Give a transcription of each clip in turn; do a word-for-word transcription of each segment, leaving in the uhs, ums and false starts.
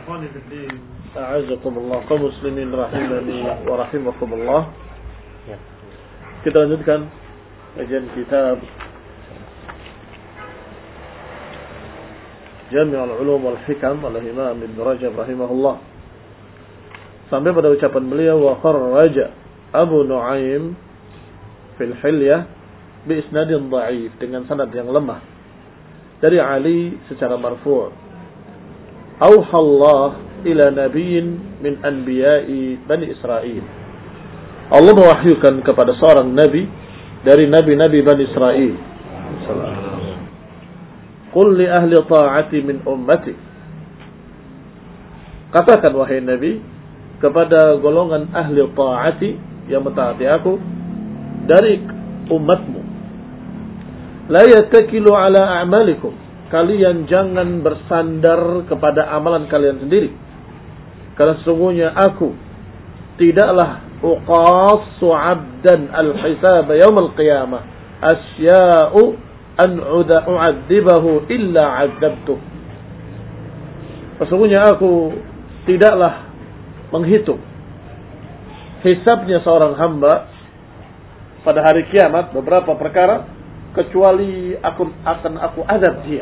Ikhwani fiddin, a'azakumullah kaum muslimin rahimani wa rahimakumullah. Kita lanjutkan kajian kitab Jami' al-Ulum wal Hikam oleh Imam Ibn Rajab rahimahullah. Sampai pada ucapan beliau, wa kharraja Abu Nu'aim fil Hilyah bi isnadin dha'if, dengan sanad yang lemah dari Ali secara marfu'. Auhallah ila nabiyyin min anbiya'i Bani Israel. Allah mewahyukan kepada seorang nabi dari nabi-nabi Bani Israel. Qul li ahli ta'ati min ummati. Katakan wahai nabi kepada golongan ahli ta'ati yang mentaati aku dari umatmu. La yattakilu ala a'malikum. Kalian jangan bersandar kepada amalan kalian sendiri. Karena sesungguhnya aku tidaklah uqassu 'abdan al-hisab yaum al-qiyamah asya'u an u'adzibahu illa 'adzabtuh. Sesungguhnya aku tidaklah menghitung hisabnya seorang hamba pada hari kiamat beberapa perkara kecuali aku akan aku azab dia.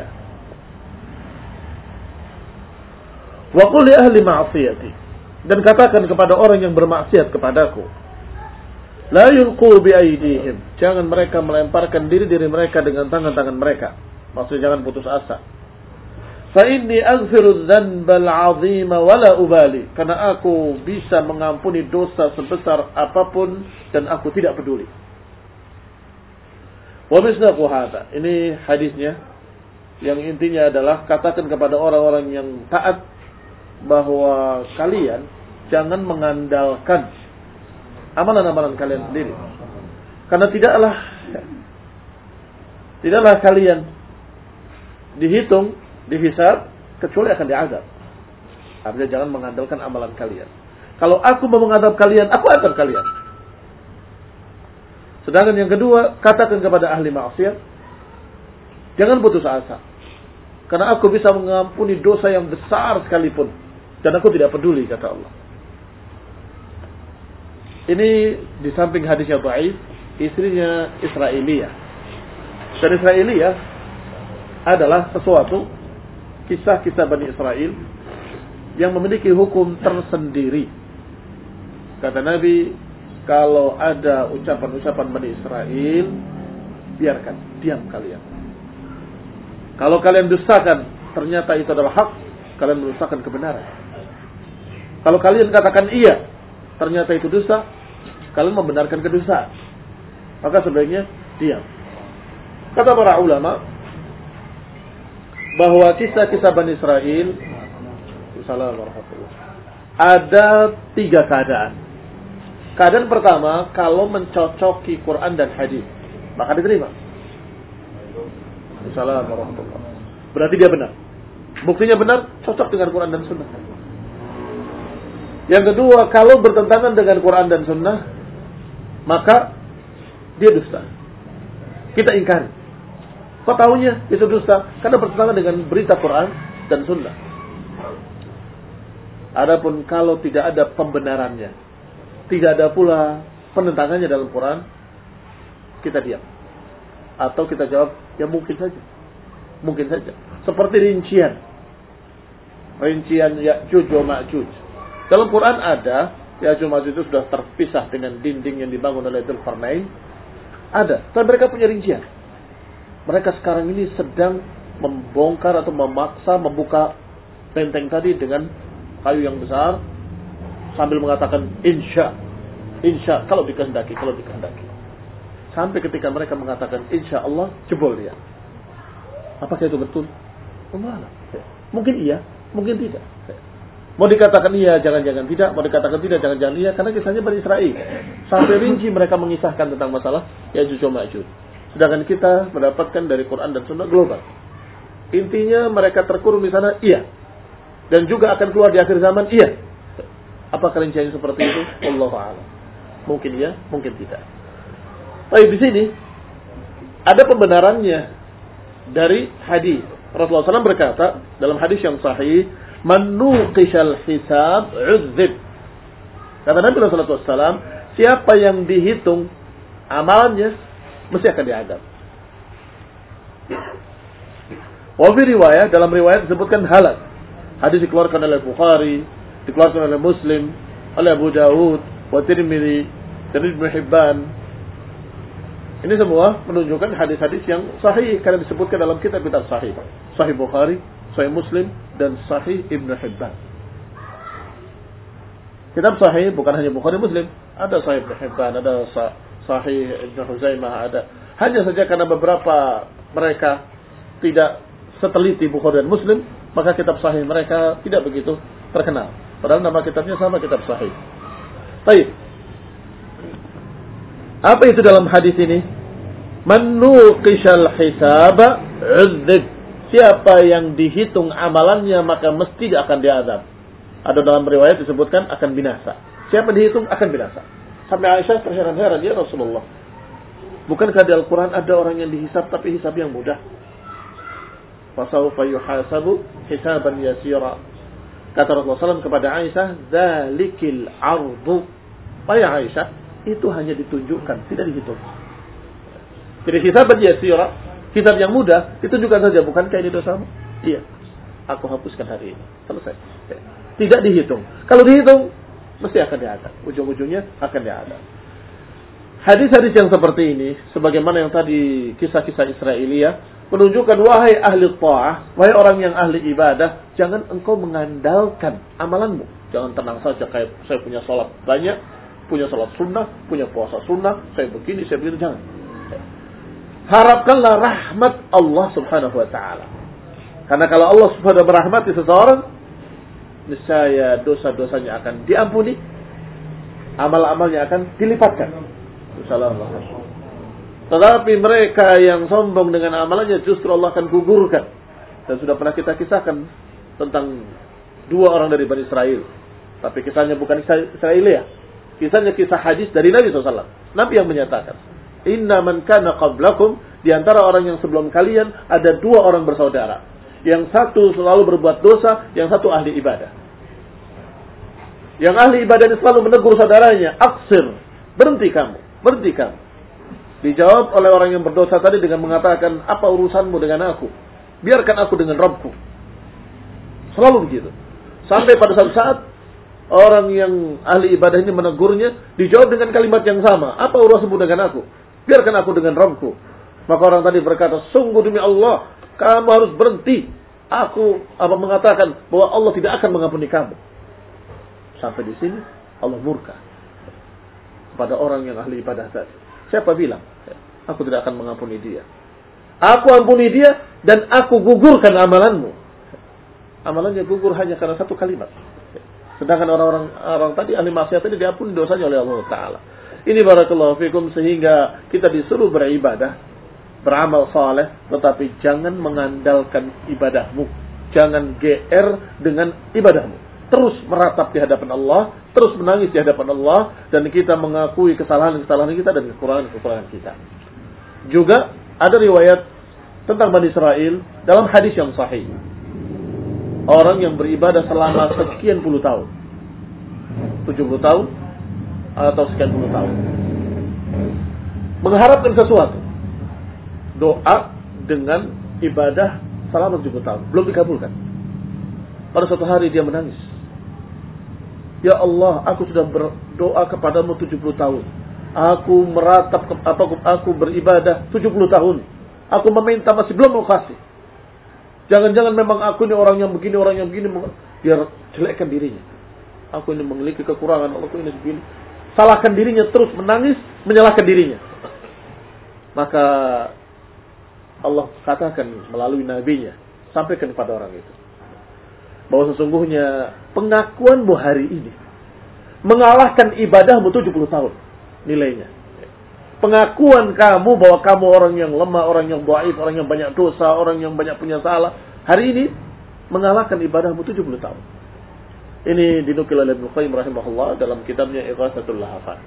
Wa qul li ahli ma'siyati, dan katakan kepada orang yang bermaksiat kepadaku, la yulqu bi aydihim, jangan mereka melemparkan diri-diri mereka dengan tangan-tangan mereka. Maksudnya jangan putus asa. Fa inni aghfiru dzanbal 'azima wa la ubali, karena aku bisa mengampuni dosa sebesar apapun dan aku tidak peduli. Wa misdaqu hadza, ini hadisnya yang intinya adalah katakan kepada orang-orang yang taat bahwa kalian jangan mengandalkan amalan-amalan kalian sendiri. Karena tidaklah tidaklah kalian dihitung, dihisab kecuali akan diazab. Artinya jangan mengandalkan amalan kalian. Kalau aku mau mengadab kalian, aku azab kalian. Sedangkan yang kedua, katakan kepada ahli maksiat, jangan putus asa. Karena aku bisa mengampuni dosa yang besar sekalipun. Dan aku tidak peduli, kata Allah. Ini di samping hadisnya dhaif, istrinya Israiliyah. Dan Israiliyah adalah sesuatu, kisah-kisah Bani Israel yang memiliki hukum tersendiri. Kata Nabi, kalau ada ucapan-ucapan Bani Israel, biarkan, diam kalian. Kalau kalian dustakan, ternyata itu adalah hak, kalian mendustakan kebenaran. Kalau kalian katakan iya, ternyata itu dusta, kalian membenarkan kedustaan. Maka sebaiknya diam. Kata para ulama bahwa kisah-kisah Bani Israel, Assalamualaikum, ada tiga keadaan. Keadaan pertama, kalau mencocoki Quran dan hadis, maka diterima. Assalamualaikum. Berarti dia benar. Buktinya benar, cocok dengan Quran dan Sunnah. Yang kedua, kalau bertentangan dengan Quran dan Sunnah, maka dia dusta. Kita ingkari. Kok tahunya itu dusta? Karena bertentangan dengan berita Quran dan Sunnah. Adapun kalau tidak ada pembenarannya, tidak ada pula penentangannya dalam Quran, kita diam. Atau kita jawab, ya mungkin saja. Mungkin saja. Seperti rincian. Rincian Ya'juj wa Ma'juj. Dalam Quran ada, Ya'juj wa Ma'juj itu sudah terpisah dengan dinding yang dibangun oleh Dzulqarnain. Ada. Dan mereka punya rincian. Mereka sekarang ini sedang membongkar atau memaksa membuka benteng tadi dengan kayu yang besar, sambil mengatakan insya, insya kalau dikehendaki, kalau dikehendaki. Sampai ketika mereka mengatakan insya Allah, jebol dia. Apakah itu betul? Allah. Mungkin iya, mungkin tidak. Mau dikatakan iya, jangan-jangan tidak. Mau dikatakan tidak, jangan-jangan iya. Karena kisahnya Bani Israel. Sampai rinci mereka mengisahkan tentang masalah Ya'juj wa Ma'juj. Sedangkan kita mendapatkan dari Quran dan Sunnah global. Intinya mereka terkurung di sana, iya. Dan juga akan keluar di akhir zaman, iya. Apakah rinciannya seperti itu? Wallahu a'lam. Mungkin iya, mungkin tidak. Tapi di sini ada pembenarannya dari hadis. Rasulullah shallallahu alaihi wasallam berkata dalam hadis yang sahih, Man nuqishal hisab 'udzib. Kata Nabi sallallahu alaihi wasallam, siapa yang dihitung amalannya mesti akan diadab. Wa fi riwayat, dalam riwayat disebutkan halal. Hadis dikeluarkan oleh Bukhari, dikeluarkan oleh Muslim, oleh Abu Dawud, wa Tirmidzi, dan Ibnu Hibban. Ini semua menunjukkan hadis-hadis yang sahih karena disebutkan dalam kitab-kitab sahih. Sahih Bukhari, Sahih Muslim, dan Sahih Ibnu Hibban. Kitab sahih bukan hanya Bukhari Muslim, ada Sahih Ibnu Hibban, ada Sahih Ibnu Huzaimah, ada. Hanya saja karena beberapa mereka tidak seteliti Bukhari dan Muslim, maka kitab sahih mereka tidak begitu terkenal. Padahal nama kitabnya sama, kitab sahih. Baik. Apa itu dalam hadis ini? Man nuqishal hisaba 'udzib. Siapa yang dihitung amalannya maka mesti akan diazab. Ada dalam riwayat disebutkan akan binasa. Siapa dihitung akan binasa. Sampai Aisyah terheran-heran, ya Rasulullah, bukankah di Al-Quran ada orang yang dihisab tapi hisab yang mudah? Fasawfa yuhasabu hisaban yasira. Kata Rasulullah shallallahu alaihi wasallam kepada Aisyah, Zalikil ardu. Wahai Aisyah, itu hanya ditunjukkan, tidak dihitung. Jadi hisaban yasira, hisab yang mudah, ditunjukkan saja. Bukankah ini dosamu? Iya, aku hapuskan hari ini. Selesai. Tidak dihitung. Kalau dihitung, mesti akan diadab. Ujung-ujungnya akan diadab. Hadis-hadis yang seperti ini, sebagaimana yang tadi kisah-kisah Israiliyah, menunjukkan wahai ahli ta'ah, wahai orang yang ahli ibadah, jangan engkau mengandalkan amalanmu. Jangan tenang saja kayak saya punya salat banyak, punya salat sunnah, punya puasa sunnah, saya begini, saya begini, jangan. Harapkanlah rahmat Allah Subhanahu wa taala. Karena kalau Allah Subhanahu wa taala merahmati seseorang, niscaya dosa-dosanya akan diampuni, amal-amalnya akan dilipatkan. Insyaallah. Tetapi mereka yang sombong dengan amalannya justru Allah akan gugurkan. Dan sudah pernah kita kisahkan tentang dua orang dari Bani Israel. Tapi kisahnya bukan kisah Israelia. Kisahnya kisah hadis dari Nabi shallallahu alaihi wasallam. Nabi yang menyatakan, Inna man kana qablakum, di antara orang yang sebelum kalian ada dua orang bersaudara. Yang satu selalu berbuat dosa, yang satu ahli ibadah. Yang ahli ibadah ini selalu menegur saudaranya, Aksir, berhenti kamu, berhenti kamu. Dijawab oleh orang yang berdosa tadi dengan mengatakan, apa urusanmu dengan aku? Biarkan aku dengan Rabbku. Selalu begitu. Sampai pada suatu saat, orang yang ahli ibadah ini menegurnya, dijawab dengan kalimat yang sama. Apa urusanmu dengan aku? Biarkan aku dengan Rabbku. Maka orang tadi berkata, sungguh demi Allah, kamu harus berhenti. Aku apa mengatakan bahwa Allah tidak akan mengampuni kamu. Sampai di sini, Allah murka kepada orang yang ahli ibadah tadi. Siapa bilang? Aku tidak akan mengampuni dia. Aku ampuni dia dan aku gugurkan amalanmu. Amalannya gugur hanya karena satu kalimat. Sedangkan orang-orang orang tadi ahli maksiat tadi diampuni dosanya oleh Allah Taala. Ini barakallahu fikum, sehingga kita disuruh beribadah, beramal saleh, tetapi jangan mengandalkan ibadahmu. Jangan G R dengan ibadahmu. Terus meratap di hadapan Allah, terus menangis di hadapan Allah, dan kita mengakui kesalahan-kesalahan kita dan kekurangan-kekurangan kita. Juga ada riwayat tentang Bani Israel dalam hadis yang sahih. Orang yang beribadah selama sekian puluh tahun. tujuh puluh tahun atau sekian puluh tahun. Mengharapkan sesuatu. Doa dengan ibadah selama tujuh puluh tahun. Belum dikabulkan. Pada suatu hari dia menangis. Ya Allah, aku sudah berdoa kepadamu tujuh puluh tahun. Aku meratap, aku, aku beribadah tujuh puluh tahun. Aku meminta masih belum mau kasih. Jangan-jangan memang aku ini orang yang begini, orang yang begini. Biar jelekkan dirinya. Aku ini memiliki kekurangan, aku ini begini. Salahkan dirinya, terus menangis, menyalahkan dirinya. Maka Allah katakan melalui nabinya, sampaikan kepada orang itu, bahwa sesungguhnya pengakuanmu hari ini mengalahkan ibadahmu tujuh puluh tahun nilainya. Pengakuan kamu bahwa kamu orang yang lemah, orang yang dhaif, orang yang banyak dosa, orang yang banyak punya salah, hari ini mengalahkan ibadahmu tujuh puluh tahun. Ini dinukil oleh Ibnu Qayyim rahimahullah dalam kitabnya Ighatsatul Lahafan.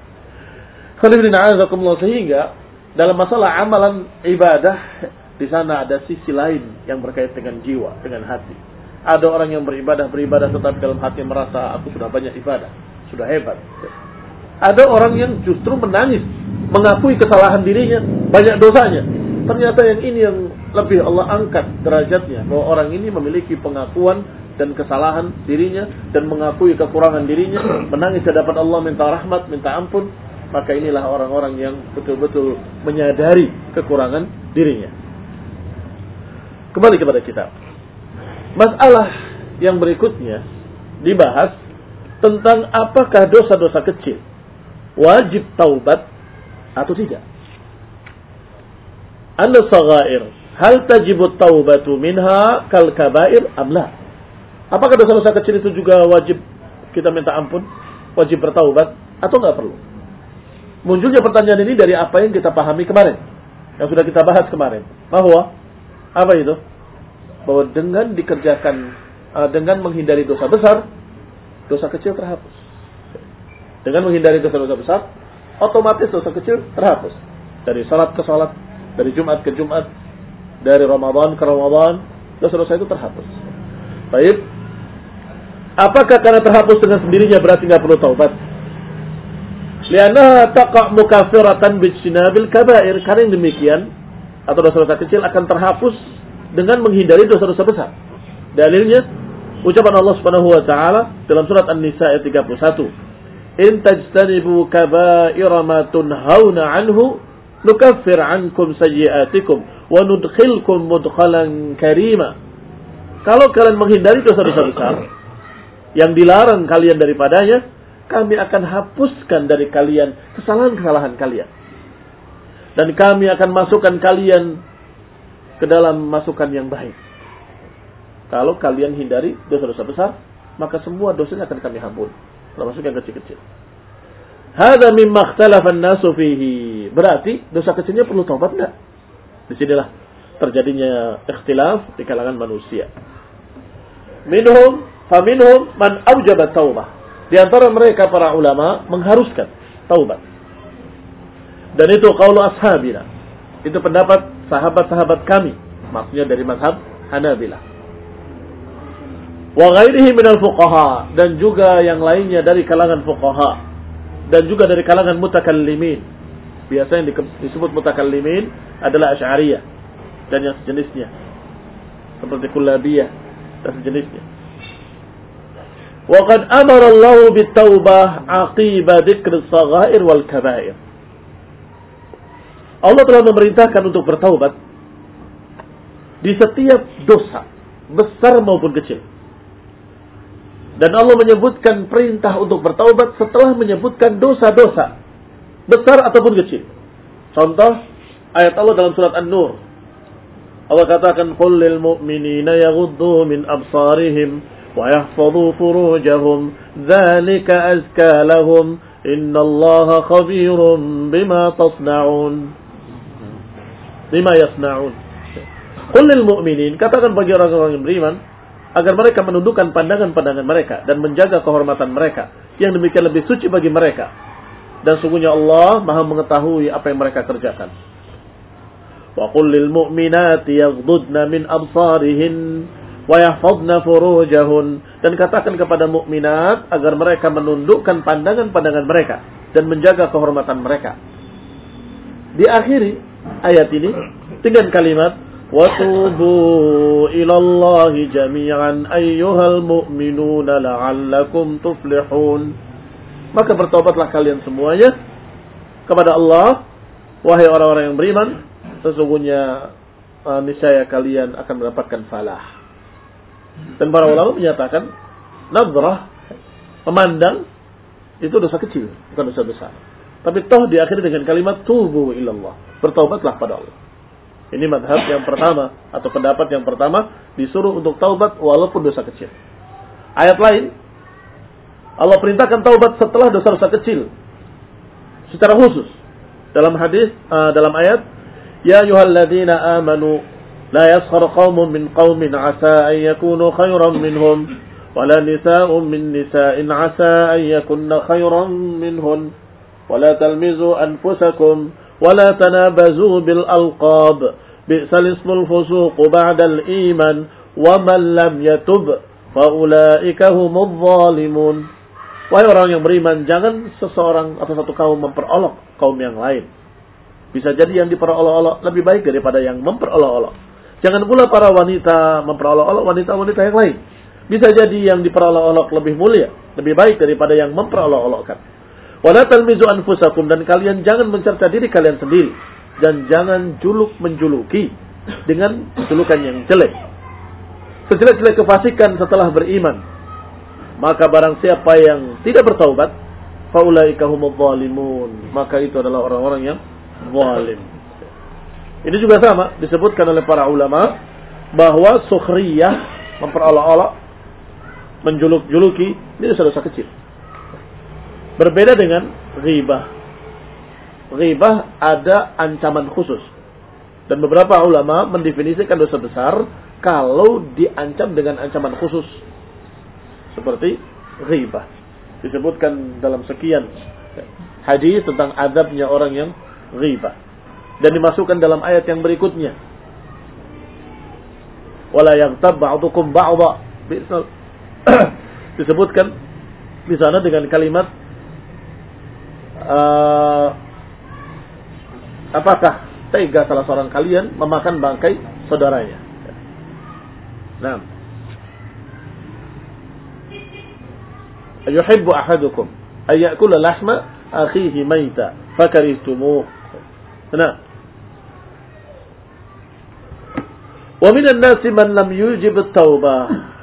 Sehingga dalam masalah amalan ibadah, di sana ada sisi lain yang berkait dengan jiwa, dengan hati. Ada orang yang beribadah, beribadah tetapi dalam hati merasa aku sudah banyak ibadah, sudah hebat. Ada orang yang justru menangis, mengakui kesalahan dirinya, banyak dosanya. Ternyata yang ini yang lebih Allah angkat derajatnya, bahwa orang ini memiliki pengakuan dan kesalahan dirinya dan mengakui kekurangan dirinya, menangis di hadapan Allah, minta rahmat, minta ampun. Maka inilah orang-orang yang betul-betul menyadari kekurangan dirinya. Kembali kepada kitab. Masalah yang berikutnya dibahas tentang apakah dosa-dosa kecil wajib taubat atau tidak. An-saghair hal tajibu taubatu minha kal kabair am la? Apakah dosa-dosa kecil itu juga wajib kita minta ampun, wajib bertaubat atau enggak perlu? Munculnya pertanyaan ini dari apa yang kita pahami kemarin, yang sudah kita bahas kemarin. Bahwa apa itu? Bahwa dengan dikerjakan, dengan menghindari dosa besar, dosa kecil terhapus. Dengan menghindari dosa-dosa besar, otomatis dosa kecil terhapus. Dari salat ke salat, dari Jumat ke Jumat, dari Ramadan ke Ramadan, dosa-dosa itu terhapus. Baik. Apakah karena terhapus dengan sendirinya berarti nggak perlu taubat? Lianna taqa' mukaffiratan bijtinabil kaba'ir. Karena yang demikian atau dosa-dosa kecil akan terhapus dengan menghindari dosa-dosa besar. Dalilnya ucapan Allah Subhanahu wa taala dalam surat An-Nisa ayat tiga puluh satu. In tajtanibu kaba'ira ma tunhauna 'anhu nukaffir 'ankum sayyi'atikum wa nudkhilkum mudkhalan karima. Kalau kalian menghindari dosa-dosa besar yang dilarang kalian daripadanya, kami akan hapuskan dari kalian kesalahan-kesalahan kalian. Dan kami akan masukkan kalian ke dalam masukan yang baik. Kalau kalian hindari dosa-dosa besar, maka semua dosanya akan kami ampuni, termasuk yang kecil-kecil. Hadza mimma ikhtalafa an-nasu fihi. Berarti dosa kecilnya perlu taubat enggak? Di sinilah terjadinya ikhtilaf di kalangan manusia. Minhum faminhum man aujaba taubah. Di antara mereka para ulama mengharuskan taubat. Dan itu qaulu ashabina. Itu pendapat sahabat-sahabat kami, maksudnya dari mazhab Hanabilah. Wa ghairihi minal fuqaha, dan juga yang lainnya dari kalangan fuqaha, dan juga dari kalangan mutakallimin. Biasanya yang disebut mutakallimin adalah Asy'ariyah dan yang sejenisnya, seperti Kullabiyah dan sejenisnya. Wa qad amara Allah bit-taubah aqiba dzikr as-saghair wal kaba'ir. Allah telah memerintahkan untuk bertaubat di setiap dosa, besar maupun kecil. Dan Allah menyebutkan perintah untuk bertaubat setelah menyebutkan dosa-dosa, besar ataupun kecil. Contoh, ayat Allah dalam surat An-Nur. Allah katakan, قُلْ لِلْمُؤْمِنِينَ يَغُضُّوا مِنْ أَبْصَارِهِمْ وَيَحْفَظُوا فُرُوجَهُمْ ذَلِكَ أَزْكَى لَهُمْ إِنَّ اللَّهَ خَبِيرٌ بِمَا تَصْنَعُونَ Bima yasna'un. Qul lil mu'minin, katakan bagi orang-orang yang beriman agar mereka menundukkan pandangan-pandangan mereka dan menjaga kehormatan mereka, yang demikian lebih suci bagi mereka. Dan sungguhnya Allah Maha mengetahui apa yang mereka kerjakan. Wa qul lil mu'minati yaghdudna min absarihin wa yahfazna furujahun, dan katakan kepada mukminat agar mereka menundukkan pandangan-pandangan mereka dan menjaga kehormatan mereka. Diakhiri ayat ini dengan kalimat wa tubu ilallahi jami'an ayyuhal mu'minuna la'allakum tuflihun. Maka bertobatlah kalian semuanya kepada Allah, wahai orang-orang yang beriman, sesungguhnya uh, niscaya kalian akan mendapatkan falah. Dan para ulama menyatakan nadrah, memandang, itu dosa kecil, bukan dosa besar. Tapi toh diakhiri dengan kalimat tubu ilallah, bertaubatlah pada Allah. Ini madhab yang pertama atau pendapat yang pertama, disuruh untuk taubat walaupun dosa kecil. Ayat lain Allah perintahkan taubat setelah dosa-dosa kecil secara khusus. Dalam hadis uh, dalam ayat, ya ayyuhalladzina amanu la yaskhar qaumun min qaumin asa an yakunu khairan minhum wala nisaa'un min nisaa'in asa an yakunna khairan minhun ولا تلمزوا أنفسكم ولا تنابزوا بالألقاب بئس الاسم الفسوق بعد الإيمان wa man lam yatub fa ulaika humudz zalimun. Wahai orang yang beriman, jangan seseorang atau satu kaum memperolok kaum yang lain. Bisa jadi yang diperolok-olok lebih baik daripada yang memperolok-olok. Jangan pula para wanita memperolok-olok wanita-wanita yang lain. Bisa jadi yang diperolok-olok lebih mulia, lebih baik daripada yang memperolok-olokkan. Wala talmizu anfusakum, dan kalian jangan mencerca diri kalian sendiri, dan jangan juluk menjuluki dengan julukan yang jelek. Sejelek-jelek kefasikan setelah beriman, maka barang siapa yang tidak bertaubat, faulaika humudz zalimun, maka itu adalah orang-orang yang zalim. Ini juga sama disebutkan oleh para ulama bahwa sukhriyah, memperolok-olok, menjuluk-juluki, ini dosa-dosa kecil. Berbeda dengan ghibah. Ghibah ada ancaman khusus. Dan beberapa ulama mendefinisikan dosa besar kalau diancam dengan ancaman khusus. Seperti ghibah. Disebutkan dalam sekian hadis tentang azabnya orang yang ghibah. Dan dimasukkan dalam ayat yang berikutnya. Wala yaghtab ba'dukum ba'dha. Disebutkan di sana dengan kalimat uh, apakah tega salah seorang kalian memakan bangkai saudaranya? Nah, ayuhibbu ahadukum ayyakula lahma akhihi maita fakarihtumuh. Nah, wa minan nasi man lam yujib at-taubah.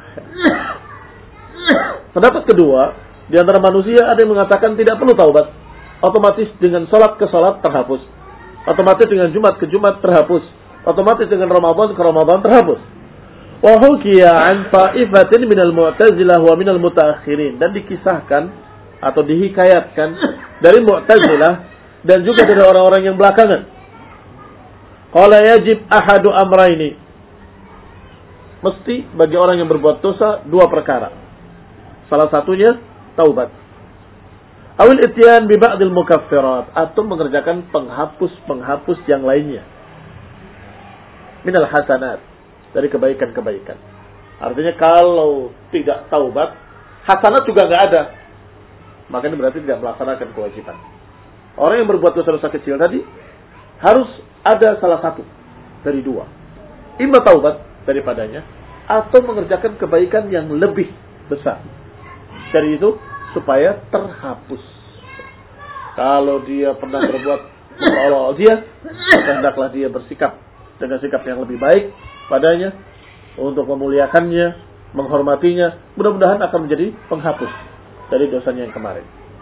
Pendapat kedua, di antara manusia ada yang mengatakan tidak perlu taubat. Otomatis dengan salat ke salat terhapus. Otomatis dengan Jumat ke Jumat terhapus. Otomatis dengan Ramadan ke Ramadan terhapus. Wa hukiya an ta'ifatin minal Mu'tazilah wa minal mutaakhirin, dan dikisahkan atau dihikayatkan dari Mu'tazilah dan juga dari orang-orang yang belakangan. Qala yajib ahadu amraini. Mesti bagi orang yang berbuat dosa dua perkara. Salah satunya taubat. Awil ityan bi ba'dil mukaffirat, atau mengerjakan penghapus-penghapus yang lainnya. Minal hasanat, dari kebaikan-kebaikan. Artinya kalau tidak taubat, hasanat juga enggak ada. Maka ini berarti tidak melaksanakan kewajiban. Orang yang berbuat dosa-dosa kecil tadi harus ada salah satu dari dua. Imma taubat daripadanya, atau mengerjakan kebaikan yang lebih besar dari itu supaya terhapus. Kalau dia pernah berbuat memperolok dia, hendaklah dia bersikap dengan sikap yang lebih baik padanya untuk memuliakannya, menghormatinya. Mudah-mudahan akan menjadi penghapus dari dosanya yang kemarin.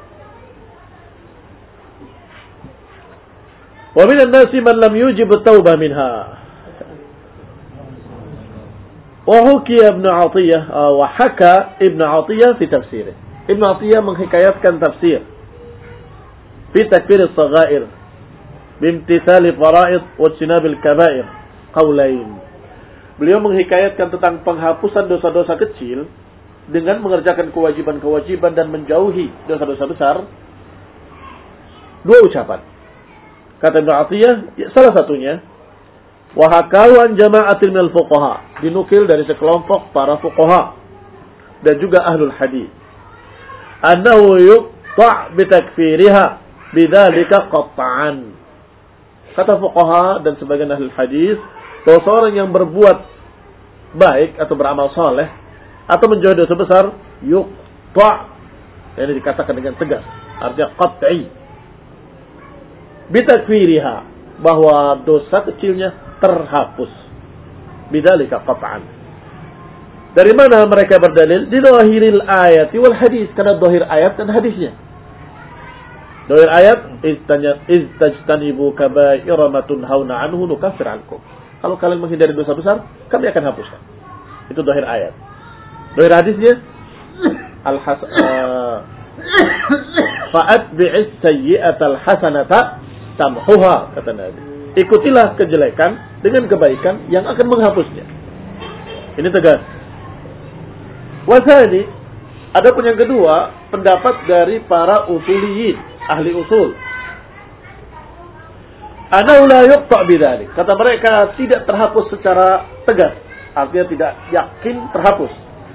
Wa minan nasi man lam yujib at-taubah minha. Wa hukiya Ibnu Athiyah wa haka Ibnu Athiyah fi tafsirih. Ibnu Athiyah menghikayatkan tafsir fi takfir as-saghair bimtithal fara'id wa ijtinab al-kaba'ir qaulain. Beliau menghikayatkan tentang penghapusan dosa-dosa kecil dengan mengerjakan kewajiban-kewajiban dan menjauhi dosa-dosa besar. Dua ucapan. Kata Ibnu Athiyah, ya, salah satunya wa hakawan jama'atil minal fuqaha, dinukil dari sekelompok para fuqaha dan juga ahlul hadis, annahu yuqta' bi takfiriha bidzalika qat'an. Kata fuqaha dan sebagian ahlul hadis, bahwa seorang yang berbuat baik atau beramal saleh atau menjauhi dosa besar, yuqta', ini dikatakan dengan tegas, artinya qat'i, bi takfiriha, bahwa dosa kecilnya terhapus. Bidzalika qat'an. Dari mana mereka berdalil? Di zahiril ayat wal hadis, karena zahir ayat dan hadisnya. Zahir ayat, istajtanibu kaba'ira ma tunhauna anhu nukaffir ankum. Kalau kalian menghindari dosa besar, kami akan hapuskan. Itu zahir ayat. Zahir hadisnya, al-has fa'atbi'is sayyi'atal hasanata tamhuha, kata Nabi. Ikutilah kejelekan dengan kebaikan yang akan menghapusnya. Ini tegas. Wasani, adapun yang kedua, pendapat dari para usuliyin, ahli usul. Anahu la yuqta' bidzalik. Kata mereka tidak terhapus secara tegas artinya tidak yakin terhapus.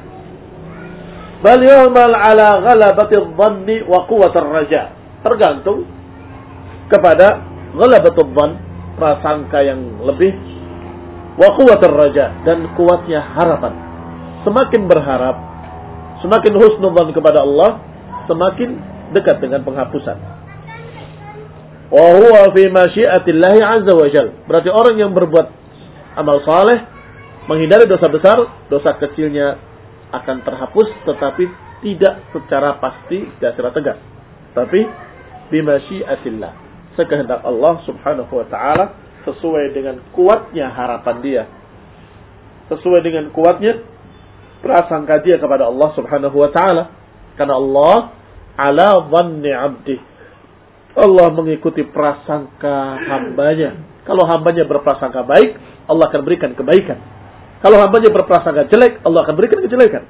Bal yu'mal ala ghalabati dhanni wa quwwati raja. Tergantung kepada ghalabati dhann, prasangka yang lebih, wa quwwati raja, dan kuatnya harapan. Semakin berharap, semakin husnudzan kepada Allah, semakin dekat dengan penghapusan. Wa huwa fi masyiatillahi azza wa jalla. Berarti orang yang berbuat amal saleh, menghindari dosa besar, dosa kecilnya akan terhapus, tetapi tidak secara pasti dan secara tegas. Tapi bi masyiatillah, sekehendak Allah Subhanahu wa taala, sesuai dengan kuatnya harapan dia, sesuai dengan kuatnya prasangka dia kepada Allah Subhanahu wa taala. Karena Allah ala dhanni 'abdi, Allah mengikuti prasangka hambanya. Kalau hambanya berprasangka baik, Allah akan berikan kebaikan. Kalau hambanya berprasangka jelek, Allah akan berikan kejelekan.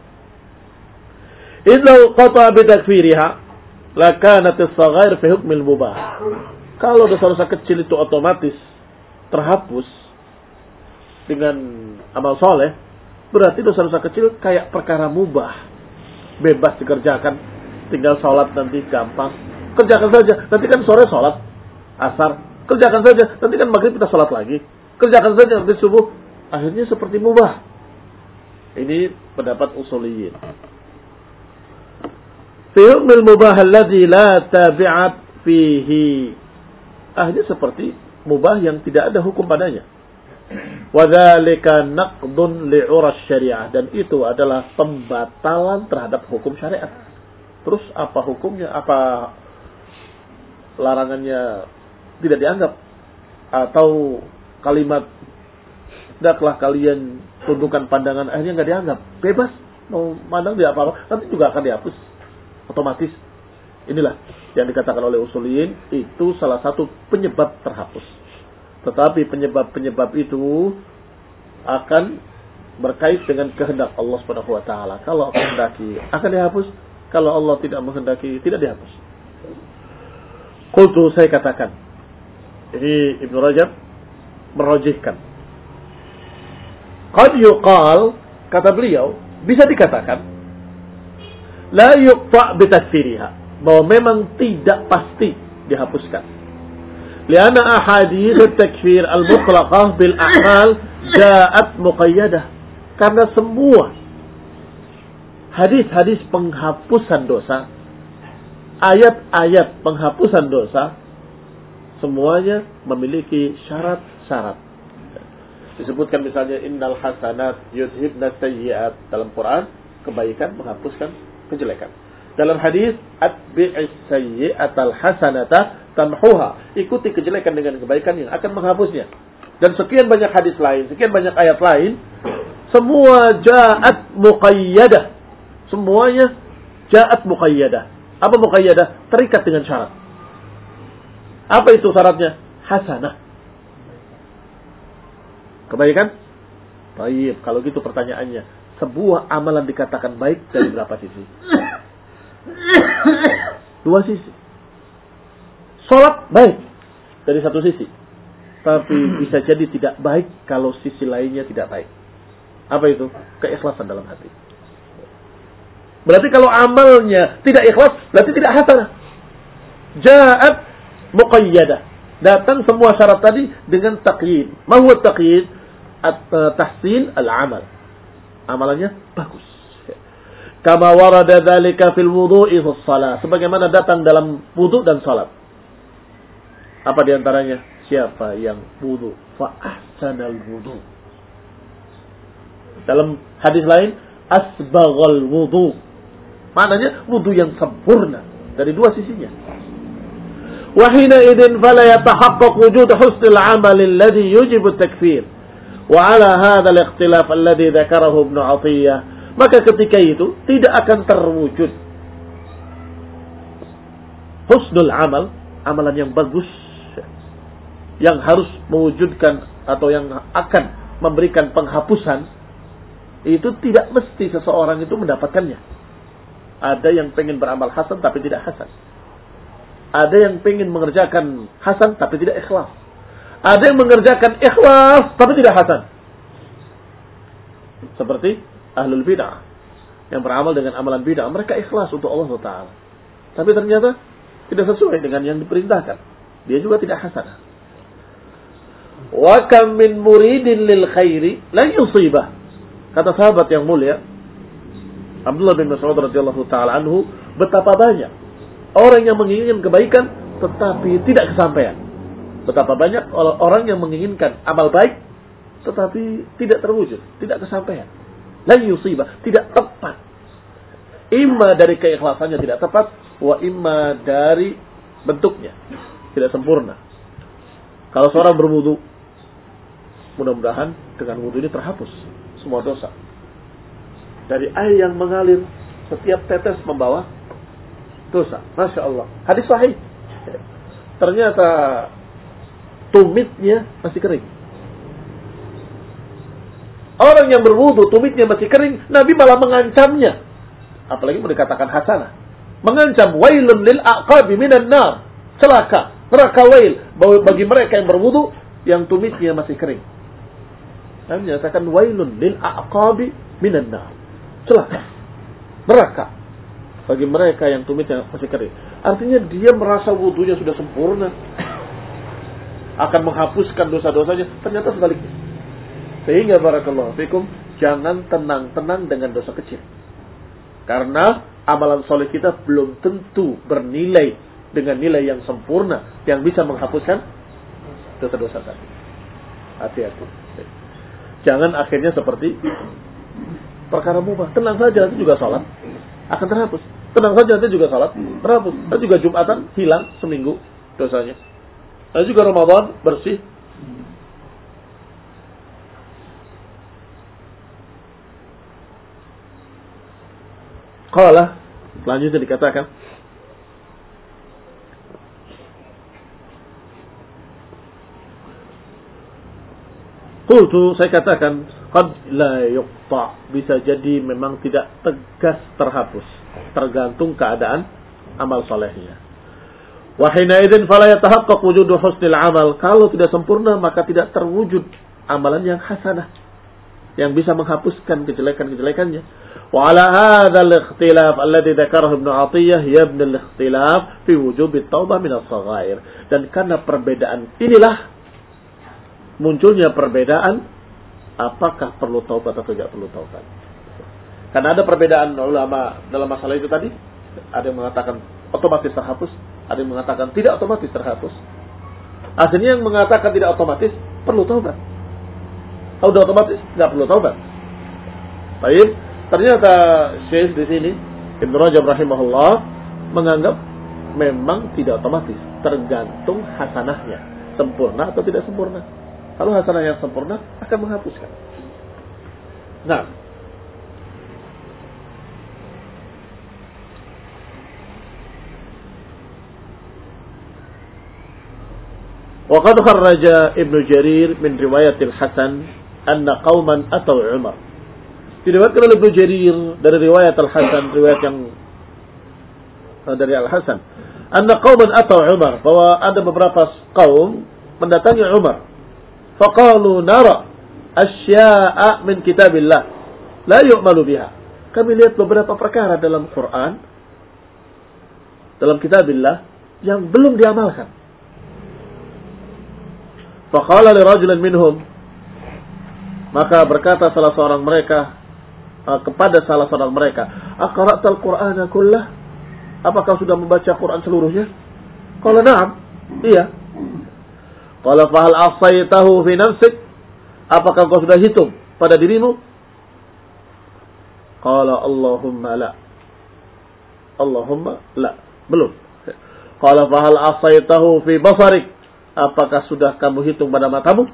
Idza qata bi takfiriha lakanat as-saghair fi hukm al-mubah. Kalau dosa-dosa kecil itu otomatis terhapus dengan amal soleh, berarti dosa-dosa kecil kayak perkara mubah, bebas dikerjakan, tinggal sholat nanti gampang, kerjakan saja, nanti kan sore sholat asar, kerjakan saja, nanti kan maghrib kita sholat lagi, kerjakan saja nanti subuh, akhirnya seperti mubah. Ini pendapat usuliyin. Fi hukmil mubah alladhi la tabi'at fihi, akhirnya seperti mubah yang tidak ada hukum padanya. Wadzalika naqdun li'uras syariah, dan itu adalah pembatalan terhadap hukum syariat. Terus apa hukumnya? Apa larangannya tidak dianggap? Atau kalimat hendaklah kalian tundukkan pandangan, akhirnya nggak dianggap? Bebas mau pandang dia apa-apa, nanti juga akan dihapus otomatis. Inilah yang dikatakan oleh usuliyin, itu salah satu penyebab terhapus. Tetapi penyebab-penyebab itu akan berkait dengan kehendak Allah Subhanahu wa taala. Kalau kehendaki akan dihapus, kalau Allah tidak menghendaki tidak dihapus. Qultu, saya katakan. Ini Ibnu Rajab merojihkan. Qad yuqal, kata beliau, bisa dikatakan la yuqta' bi takfiriha, bahwa memang tidak pasti dihapuskan. Lianna ahadits at-takfir al-mutlaqah bil a'mal ja'at muqayyadah. Karena semua hadis-hadis penghapusan dosa, ayat-ayat penghapusan dosa, semuanya memiliki syarat-syarat. Disebutkan misalnya innal hasanat yudhibna sayyi'at dalam Quran, kebaikan menghapuskan kejelekan. Dalam hadis atbi'is sayyi'atal hasanata tamhuha, ikuti kejelekan dengan kebaikan yang akan menghapusnya. Dan sekian banyak hadis lain, sekian banyak ayat lain, semua ja'at muqayyadah. Semuanya ja'at muqayyadah. Apa muqayyadah? Terikat dengan syarat. Apa itu syaratnya? Hasanah. Kebaikan? Baik, kalau gitu pertanyaannya, sebuah amalan dikatakan baik dari berapa sisi? Dua sisi. Salat baik dari satu sisi, tapi bisa jadi tidak baik kalau sisi lainnya tidak baik. Apa itu? Keikhlasan dalam hati. Berarti kalau amalnya tidak ikhlas, berarti tidak hasanah. Ja'at muqayyadah. Datang semua syarat tadi dengan taqyid. Ma huwa taqyid? At-tahsin al-amal. Amalannya bagus. Kama warada dzalika fil wudu'i was shalah, sebagaimana datang dalam wudu dan salat. Apa di antaranya? Siapa yang wudu fa ahsanal wudu. Dalam hadis lain asbaghal wudu. Maknanya wudu yang sempurna dari dua sisinya. Wa hina idzin fala yatahaqqaq wujud husnil 'amal alladhi yujibu at-takfir. Wa 'ala hadha al-ikhtilaf alladhi dzakarahu Ibnu Athiyyah, maka ketika itu tidak akan terwujud husnul amal, amalan yang bagus, yang harus mewujudkan atau yang akan memberikan penghapusan, itu tidak mesti seseorang itu mendapatkannya. Ada yang pengen beramal hasan tapi tidak hasan. Ada yang pengen mengerjakan hasan tapi tidak ikhlas. Ada yang mengerjakan ikhlas tapi tidak hasan. Seperti ahlul bid'ah yang beramal dengan amalan bid'ah, mereka ikhlas untuk Allah Taala. Tapi ternyata tidak sesuai dengan yang diperintahkan. Dia juga tidak hasanah. Wa kam min muridin lil khairi la yusibah. Kata sahabat yang mulia Abdullah bin Mas'ud radhiyallahu taala anhu, betapa banyak orang yang menginginkan kebaikan tetapi tidak kesampaian. Betapa banyak orang yang menginginkan amal baik tetapi tidak terwujud, tidak kesampaian. La yusibah, tidak tepat. Imma dari keikhlasannya tidak tepat, wa imma dari bentuknya tidak sempurna. Kalau seorang berwudu, mudah-mudahan dengan wudu ini terhapus semua dosa. Dari air yang mengalir, setiap tetes membawa dosa. Masya Allah. Hadis sahih. Ternyata tumitnya masih kering. Orang yang berwudu, tumitnya masih kering, Nabi malah mengancamnya. Apalagi mau dikatakan hasanah. Mengancam, wailun lil aqabi minan nar. Celaka, neraka wail bagi mereka yang berwudu yang tumitnya masih kering. Nabi menyatakan wailun lil aqabi minan nar. Celaka, neraka bagi mereka yang tumitnya masih kering. Artinya dia merasa wudunya sudah sempurna, akan menghapuskan dosa-dosanya. Ternyata sebaliknya. Sehingga barakallahu fikum, jangan tenang-tenang dengan dosa kecil. Karena amalan soleh kita belum tentu bernilai dengan nilai yang sempurna yang bisa menghapuskan dosa-dosa tadi. Hati-hati. Jangan akhirnya seperti perkara mubah. Tenang saja, itu juga salat akan terhapus. Tenang saja, itu juga salat terhapus. Itu juga Jumatan hilang seminggu dosanya. Dan juga Ramadan bersih. Qala, selanjutnya dikatakan, qultu, saya katakan, qad la yuqta, bisa jadi memang tidak tegas terhapus, tergantung keadaan amal salehnya. Wa hina idzin fala yatahaqqaq wujudu husnil amal, kalau tidak sempurna maka tidak terwujud amalan yang hasanah yang bisa menghapuskan kejelekan-kejelekannya. Wa ala hadzal ikhtilaf alladhi dzakarahu Ibnu Athiyah yabna al-ikhtilaf fi wujub at-taubah min as-saghair. Dan karena perbedaan inilah munculnya perbedaan apakah perlu taubat atau tidak perlu taubat. Karena ada perbedaan ulama dalam masalah itu tadi. Ada yang mengatakan otomatis terhapus, ada yang mengatakan tidak otomatis terhapus. Akhirnya yang mengatakan tidak otomatis perlu taubat. Kalau sudah otomatis tidak perlu taubat. Baik, ternyata Syekh di sini Ibnu Rajab rahimahullah menganggap memang tidak otomatis, tergantung hasanahnya, sempurna atau tidak sempurna. Kalau hasanah yang sempurna akan menghapuskan. Nah, wa qad kharraja Ibnu Jarir min riwayat Al-Hasan anna qauman atau Umar. Diriwayatkan oleh Ibnu Jarir dari riwayat Al-Hasan, riwayat yang dari Al-Hasan, anna qauman atau Umar, bahwa ada beberapa kaum mendatangi Umar. Faqalu nara asya'a min kitabillah la yu'malu biha. Kami lihat beberapa perkara dalam Quran, dalam kitabillah yang belum diamalkan. Faqala li rajulin minhum, maka berkata salah seorang mereka kepada salah seorang mereka, aqra'tal Qur'ana kullah? Apakah sudah membaca Quran seluruhnya? Qala na'am, iya. Qala fahal asaitahu fi nafsik? Apakah kau sudah hitung pada dirimu? Qala Allahumma la. Allahumma la. Belum. Qala fahal asaitahu fi basarik? Apakah sudah kamu hitung pada matamu?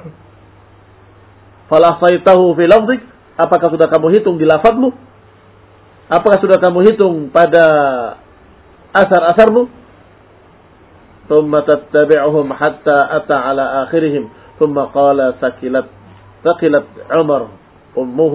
Fal asaitahu fi lafzik? Apakah sudah kamu hitung di lafazmu? Apakah sudah kamu hitung pada asar-asarmu? ثم تتبعهم حتى أتى على آخرهم ثم قال ثقلت ثقلت عمر أمه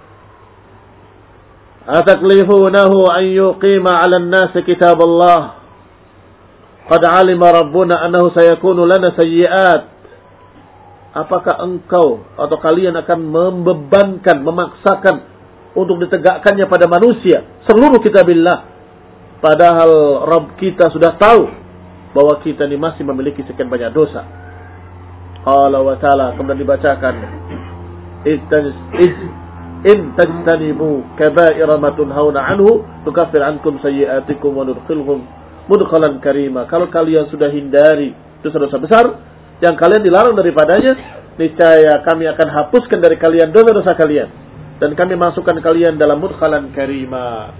أتكلفونه أن يقيم على الناس كتاب الله قد علم ربنا أنه سيكون لنا سيئات apakah engkau atau kalian akan membebankan, memaksakan untuk ditegakkannya pada manusia seluruh kitabillah, padahal Rabb kita sudah tahu bahwa kita ini masih memiliki sekian banyak dosa. Allah wa ta'ala, kemudian dibacakan, in tajtanibu kaba'ira ma tunhauna anhu tukaffir ankum sayyi'atikum wa nudkhilhum mudkhalan karima. Kalau kalian sudah hindari dosa-dosa besar yang kalian dilarang daripadanya, niscaya kami akan hapuskan dari kalian dosa-dosa kalian dan kami masukkan kalian dalam mudkhalan karima.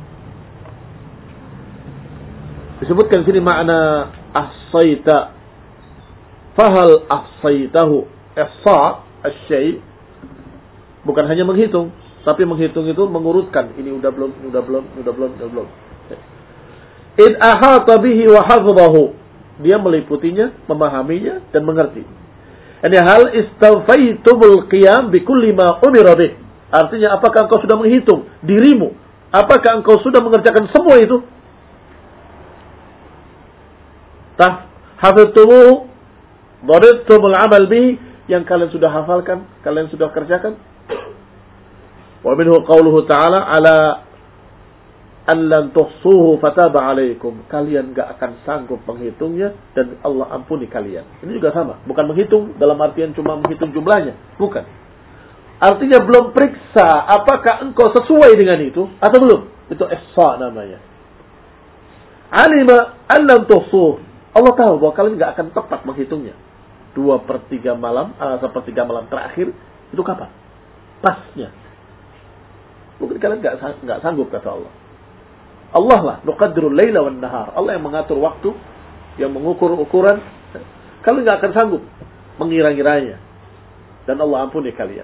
Disebutkan sini makna ahsaita. Fahal ahsaitahu. Ihsa asy-syai' bukan hanya menghitung, tapi menghitung itu mengurutkan. Ini udah belum, ini udah belum, ini udah belum, udah belum. Id ahata bihi wa hafzahu. Dia meliputinya, memahaminya dan mengerti. Ini hal istawfaitumul qiyam bi kulli ma umira bih. Artinya apakah engkau sudah menghitung dirimu? Apakah engkau sudah mengerjakan semua itu? Tah hafiztumu Dharittumul amal bihi, yang kalian sudah hafalkan, kalian sudah kerjakan. Wa minhu qauluhu ta'ala ala an lan tuhsuhu fataba alaikum. Kalian enggak akan sanggup menghitungnya dan Allah ampuni kalian. Ini juga sama, bukan menghitung dalam artian cuma menghitung jumlahnya, bukan. Artinya belum periksa apakah engkau sesuai dengan itu atau belum. Itu ihsa namanya. Alima an lan tuhsuhu. Allah tahu bahwa kalian enggak akan tepat menghitungnya. Dua per tiga malam, uh, sepertiga malam terakhir, itu kapan? Pasnya. Mungkin kalian nggak nggak sanggup, kata Allah. Allah lah, nuqaddirul laila wan nahar. Allah yang mengatur waktu, yang mengukur ukuran. Kalian nggak akan sanggup mengira-ngiranya. Dan Allah ampuni kalian.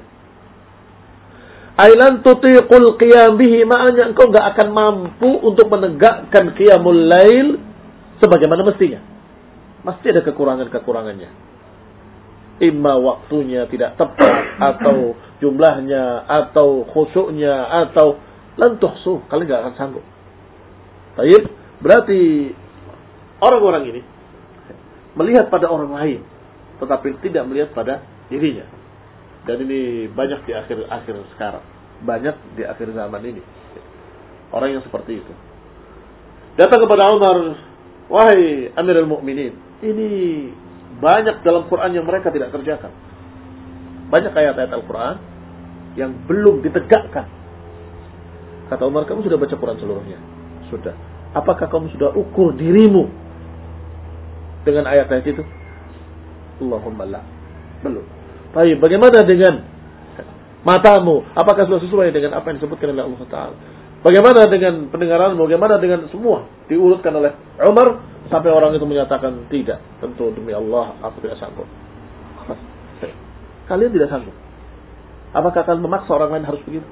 Ailan tutiqul qiyam bihi, maknanya engkau nggak akan mampu untuk menegakkan qiyamul lail sebagaimana mestinya. Mesti ada kekurangan-kekurangannya. Imma waktunya tidak tepat, atau jumlahnya, atau khusyuknya, atau lan tuhsuh, kalian nggak akan sanggup. Baik, berarti orang-orang ini melihat pada orang lain, tetapi tidak melihat pada dirinya. Dan ini banyak di akhir-akhir sekarang, banyak di akhir zaman ini, orang yang seperti itu. Datang kepada Umar, wahai Amirul Mukminin, ini banyak dalam Quran yang mereka tidak kerjakan. Banyak ayat-ayat Al-Quran yang belum ditegakkan. Kata Umar, kamu sudah baca Quran seluruhnya? Sudah. Apakah kamu sudah ukur dirimu dengan ayat-ayat itu? Allahumma la. Belum. Baik, bagaimana dengan matamu? Apakah sudah sesuai dengan apa yang disebutkan oleh Allah Ta'ala? Bagaimana dengan pendengaranmu? Bagaimana dengan semua? Diurutkan oleh Umar. Sampai orang itu menyatakan tidak. Tentu demi Allah aku tidak sanggup. Kalian tidak sanggup. Apakah akan memaksa orang lain harus begitu?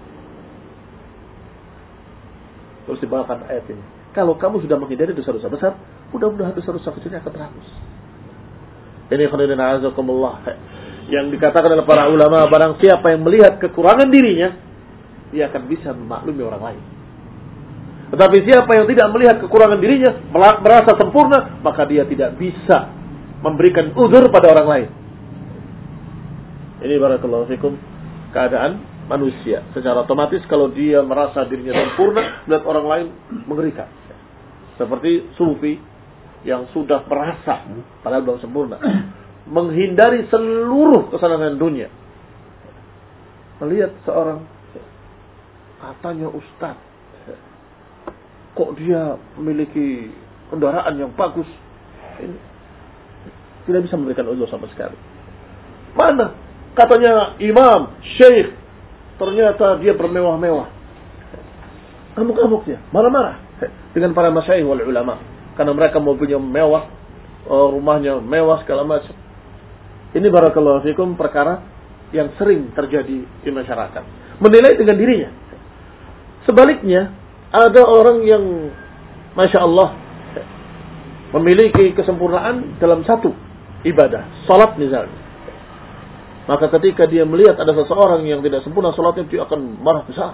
Terus dibawakan ayat ini. Kalau kamu sudah menghindari dosa-dosa besar, mudah-mudahan dosa-dosa kecilnya akan terhapus. Ini khairan azakumullah. Yang dikatakan oleh para ulama, barang siapa yang melihat kekurangan dirinya, dia akan bisa memaklumi orang lain. Tetapi siapa yang tidak melihat kekurangan dirinya, merasa sempurna, maka dia tidak bisa memberikan uzur pada orang lain. Ini barakallahu fikum keadaan manusia. Secara otomatis kalau dia merasa dirinya sempurna, melihat orang lain mengerikan. Seperti sufi yang sudah merasa, padahal belum sempurna, menghindari seluruh kesalahan dunia. Melihat seorang, katanya ustaz, kok dia memiliki kendaraan yang bagus, ini tidak bisa memberikan uzur sama sekali. Mana katanya imam, syekh, ternyata dia bermewah-mewah. Ngamuk-ngamuk dia, marah-marah dengan para masyayikh wal ulama karena mereka mobilnya mewah, rumahnya mewah segala macam. Ini barakallahu fikum perkara yang sering terjadi di masyarakat. Menilai dengan dirinya. Sebaliknya, ada orang yang Masya Allah memiliki kesempurnaan dalam satu ibadah, salat misalnya. Maka ketika dia melihat ada seseorang yang tidak sempurna salatnya, dia akan marah besar.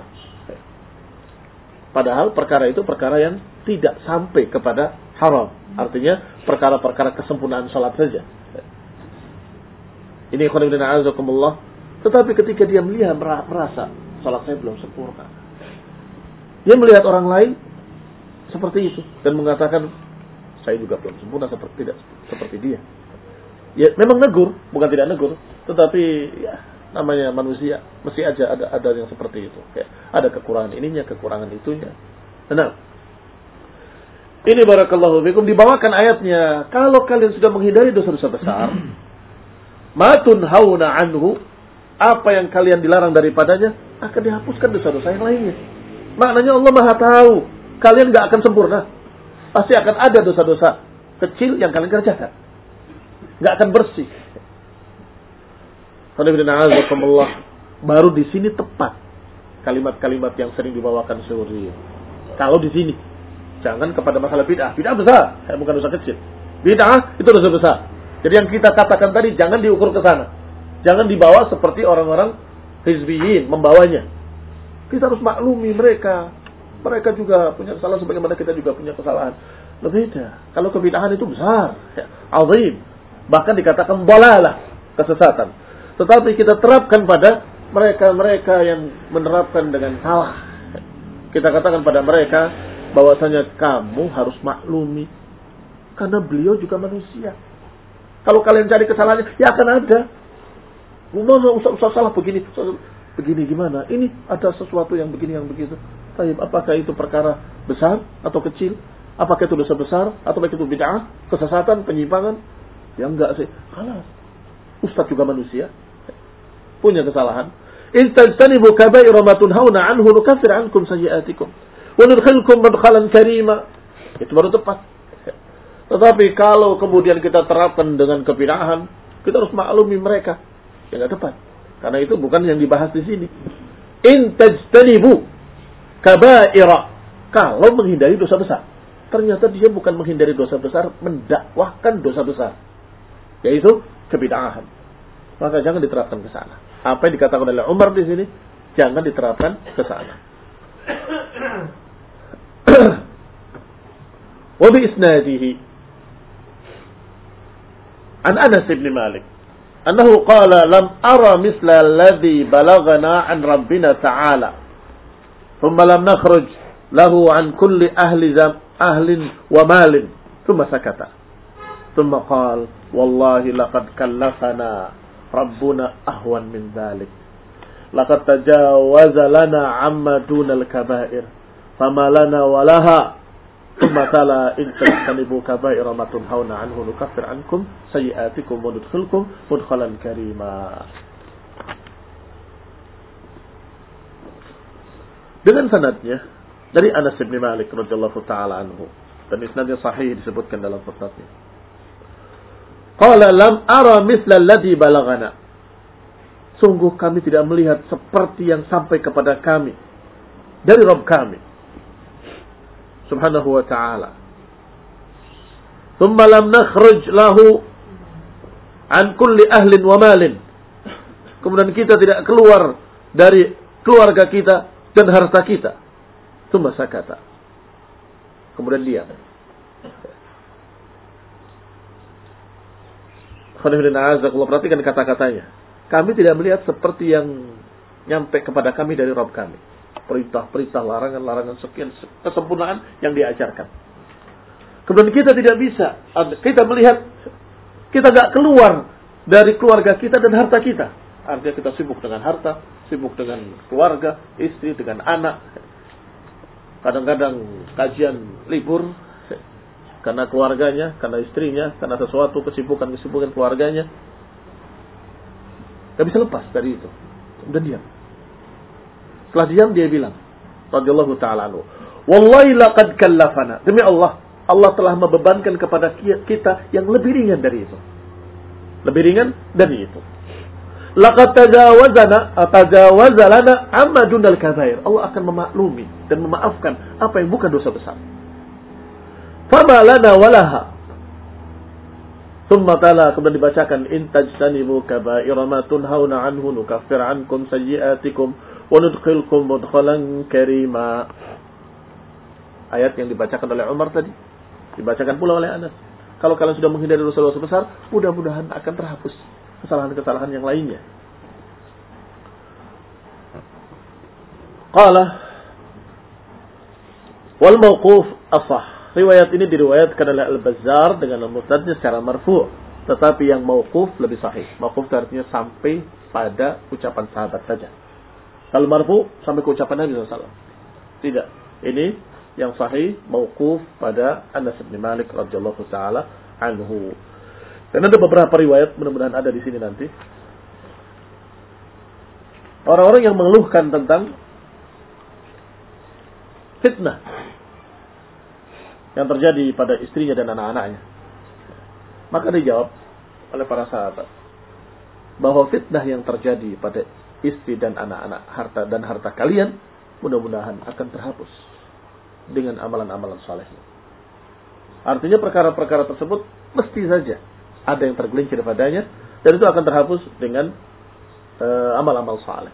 Padahal perkara itu perkara yang tidak sampai kepada haram. Artinya perkara-perkara kesempurnaan salat saja. Ini ikhwan fillah a'azakumullah. Tetapi ketika dia melihat merasa salat saya belum sempurna, dia melihat orang lain seperti itu dan mengatakan saya juga belum sempurna seperti tidak seperti dia. Ya memang negur, bukan tidak negur, tetapi ya namanya manusia, mesti aja ada ada yang seperti itu. Kayak ada kekurangan ininya, kekurangan itunya. Nah, ini barakallahu fikum dibawakan ayatnya, kalau kalian sudah menghindari dosa-dosa besar, matun hauna anhu, apa yang kalian dilarang daripadanya akan dihapuskan dosa-dosa yang lainnya. Maknanya Allah Maha tahu, kalian enggak akan sempurna. Pasti akan ada dosa-dosa kecil yang kalian kerjakan. Enggak akan bersih. Baru di sini tepat kalimat-kalimat yang sering dibawakan Syuri. Kalau di sini, jangan kepada masalah bid'ah. Bid'ah besar, bukan dosa kecil. Bid'ah itu dosa besar. Jadi yang kita katakan tadi jangan diukur ke sana. Jangan dibawa seperti orang-orang hizbiyin membawanya. Kita harus maklumi mereka. Mereka juga punya kesalahan sebagaimana kita juga punya kesalahan. Berbeda. Kalau kebid'ahan itu besar, ya, azim. Bahkan dikatakan dalalah, kesesatan. Tetapi kita terapkan pada mereka-mereka yang menerapkan dengan salah. Kita katakan pada mereka bahwasanya kamu harus maklumi. Karena beliau juga manusia. Kalau kalian cari kesalahannya, ya akan ada. Mana usah-usah salah begini. Begini gimana? Ini ada sesuatu yang begini, yang begitu. Tapi apakah itu perkara besar atau kecil? Apakah itu dosa besar? Atau apakah itu bid'ah? Kesesatan, penyimpangan? Ya enggak sih. Kalah. Ustaz juga manusia. Punya kesalahan. In tajtanibu kaba'ira ma tunhauna anhu nukaffir ankum sayyi'atikum wa nudkhilkum madkhalan karima. Itu baru tepat. Tetapi kalau kemudian kita terapkan dengan kebid'ahan, kita harus maklumi mereka. Ya enggak tepat. Karena itu bukan yang dibahas di sini. In tajtanibu kaba'ira, kalau menghindari dosa besar. Ternyata dia bukan menghindari dosa besar, mendakwahkan dosa besar. Yaitu kebid'ahan. Maka jangan diterapkan ke sana. Apa yang dikatakan oleh Umar di sini, jangan diterapkan ke sana. Wa bi isnadihi an Anas bin Malik annahu qala lam ara misla alladhi balagana an rabbina ta'ala thumma lam nakhruj lahu an kulli ahli zam ahlin wa malin thumma sakata thumma qala wallahi laqad kallafana Rabbuna ahwan min dhalik. Laqad tajawaza lana amma dunal kaba'ir. Fama lana walaha. Thumma tala in tajtanibu kaba'ira ma tunhauna anhu nukaffir ankum sayyi'atikum wa nudkhilkum mudkhalan karima. Dengan sanadnya dari Anas bin Malik radhiyallahu taala anhu, dan isnadnya sahih disebutkan dalam footnote-nya. Qala lam ara misla alladhi balagana. Sungguh kami tidak melihat seperti yang sampai kepada kami dari Rabb kami Subhanahu wa ta'ala. Thumma lam nakhruj lahu an kulli ahlin wa malin. Kemudian kita tidak keluar dari keluarga kita dan harta kita. Thumma sakata. Kemudian diam. Perhatikan kata-katanya. Kami tidak melihat seperti yang nyampe kepada kami dari Rabb kami. Perintah-perintah, larangan-larangan, sekian kesempurnaan yang diajarkan. Kemudian kita tidak bisa. Kita melihat, kita tidak keluar dari keluarga kita dan harta kita. Artinya kita sibuk dengan harta, sibuk dengan keluarga, istri, dengan anak. Kadang-kadang kajian libur, karena keluarganya, karena istrinya, karena sesuatu kesibukan-kesibukan keluarganya. Gak bisa lepas dari itu. Kemudian diam. Setelah diam dia bilang, radhiyallahu ta'ala anhu, wallahi laqad kallafana. Demi Allah, Allah telah membebankan kepada kita yang lebih ringan dari itu. Lebih ringan dari itu. Laqad tajawazana, tajawazalana amma dunal kabair. Allah akan memaklumi dan memaafkan apa yang bukan dosa besar. Fama lana walaha. Thumma tala, kemudian dibacakan, in tajtanibu kaba'ira ma tunhauna anhu nukaffir ankum sayyi'atikum wa nudkhilkum mudkhalan karima. Ayat yang dibacakan oleh Umar tadi dibacakan pula oleh Anas. Kalau kalian sudah menghindari dosa-dosa besar, mudah-mudahan akan terhapus kesalahan-kesalahan yang lainnya. Qala wal mauquf ashah. Riwayat ini diriwayatkan oleh Al-Bazzar dengan al-Musnadnya secara marfu', tetapi yang mauquf lebih sahih. Mauquf artinya sampai pada ucapan sahabat saja. Kalau marfu' sampai ke ucapan Nabi sallallahu alaihi wasallam. Tidak. Ini yang sahih mauquf pada Anas bin Malik radhiyallahu taala anhu. Dan ada beberapa riwayat, mudah-mudahan ada di sini nanti. Orang-orang yang mengeluhkan tentang fitnah yang terjadi pada istrinya dan anak-anaknya. Maka dijawab oleh para sahabat bahwa fitnah yang terjadi pada istri dan anak-anak, harta dan harta kalian mudah-mudahan akan terhapus dengan amalan-amalan saleh. Artinya perkara-perkara tersebut mesti saja ada yang tergelincir padanya dan itu akan terhapus dengan uh, amal-amal saleh.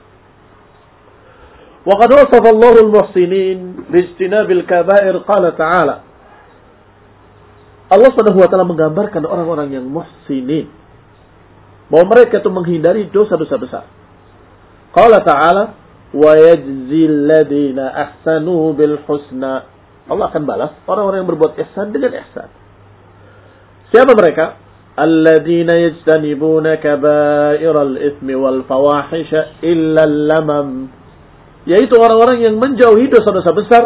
Wa qad wasafa Allahu al-muhsinin bi ijtinabil kaba'ir qala ta'ala. Allah Subhanahu wa taala menggambarkan orang-orang yang muhsinin bahwa mereka itu menghindari dosa-dosa besar. Qala ta'ala wa yajzil ladina ahsanu bil husna. Allah akan balas orang-orang yang berbuat ihsan dengan ihsan. Siapa mereka? Alladzina yajtanibuna kaba'iral itsmi wal fawahisha illa al-lamam. Yaitu orang-orang yang menjauhi dosa-dosa besar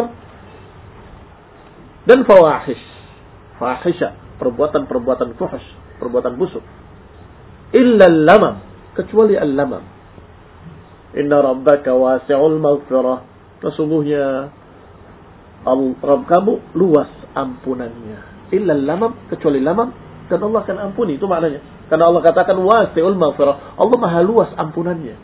dan fawahish. Fahisha, perbuatan-perbuatan fuhsh, perbuatan busuk. Illa al-lamam, kecuali al-lamam. Inna rabbaka wasi'ul maghfirah. Sesungguhnya Rabb kamu luas ampunannya. Illa al-lamam, kecuali lamam, dan Allah akan ampuni, itu maknanya. Karena Allah katakan wasi'ul maghfirah, Allah maha luas ampunannya.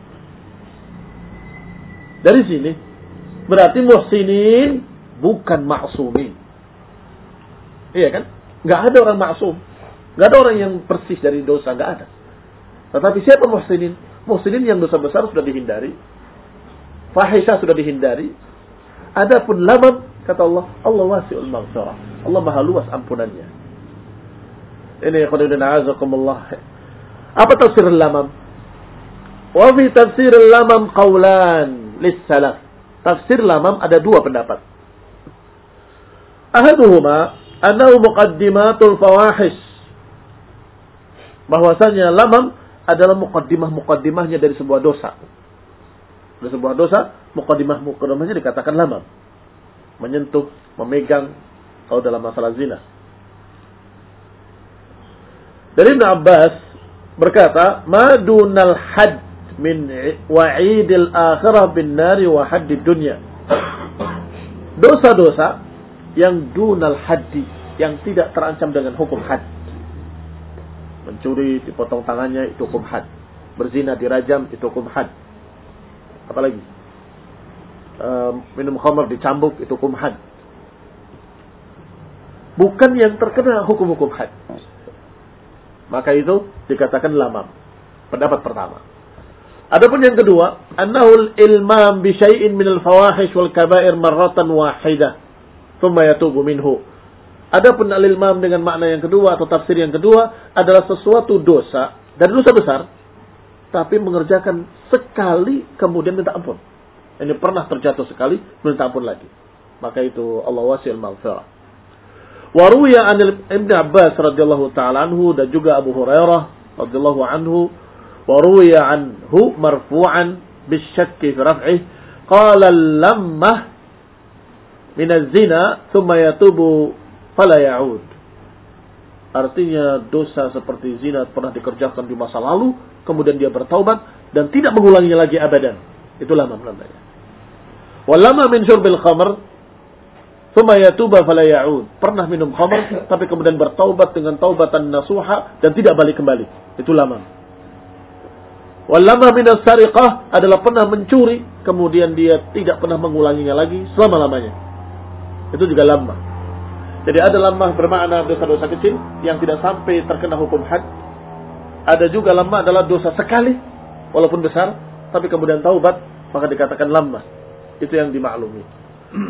Dari sini berarti muhsinin bukan ma'sumin. Iya kan? Gak ada orang maksum. Gak ada orang yang persis dari dosa. Gak ada. Tetapi siapa muhsinin? Muhsinin yang dosa besar sudah dihindari. Fahisyah sudah dihindari. Adapun lamam, kata Allah, Allah wasi'ul maghfirah. Allah maha luas ampunannya. Ini khairuddin a'azakumullah. Apa tafsir lamam? Wa fi tafsir lamam qawlan lis-salaf. Tafsir lamam ada dua pendapat. Ahaduhuma annahu muqaddimatul fawahish. Bahwasanya lamam adalah muqaddimah-muqaddimahnya dari sebuah dosa. Dari sebuah dosa, muqaddimah-muqaddimahnya dikatakan lamam. Menyentuh, memegang, kalau dalam masalah zina. Dari Ibn Abbas berkata, "Ma dunal had min wa'idil akhirah bin nari wa haddid dunya." Dosa-dosa yang dunal haddi, yang tidak terancam dengan hukum had. Mencuri dipotong tangannya, itu hukum had. Berzina dirajam, itu hukum had. Apalagi e, minum khamar dicambuk, itu hukum had. Bukan yang terkena hukum-hukum had. Maka itu dikatakan lamam. Pendapat pertama. Adapun yang kedua, annahul ilmam bi syai'in minal fawahish wal kaba'ir marratan wahidah. Thumma yatubu minhu. Adapun al-ilmam dengan makna yang kedua atau tafsir yang kedua adalah sesuatu dosa dan dosa besar, tapi mengerjakan sekali kemudian minta ampun. Ini pernah terjatuh sekali, minta ampun lagi. Maka itu Allah wasi'ul maghfirah. Wa ruwiya 'an Ibnu Abbas radhiyallahu ta'ala anhu dan juga Abu Hurairah radhiyallahu anhu, wa ruwiya 'anhu marfu'an bisyakki fi raf'ih, qala lamma min az-zina thumma yatubu fala ya'ud. Artinya dosa seperti zina pernah dikerjakan di masa lalu, kemudian dia bertaubat dan tidak mengulanginya lagi abadan. Itu lamam namanya. Walama min syurbil khamr thumma yatuba fala ya'ud. Pernah minum khamr tapi kemudian bertaubat dengan taubatan nasuha dan tidak balik kembali. Itu lamam. Walama min as-sariqah adalah pernah mencuri kemudian dia tidak pernah mengulanginya lagi selama-lamanya. Itu juga lamah. Jadi ada lamah bermakna dosa-dosa kecil yang tidak sampai terkena hukum had. Ada juga lamah adalah dosa sekali walaupun besar tapi kemudian taubat, maka dikatakan lamah. Itu yang dimaklumi.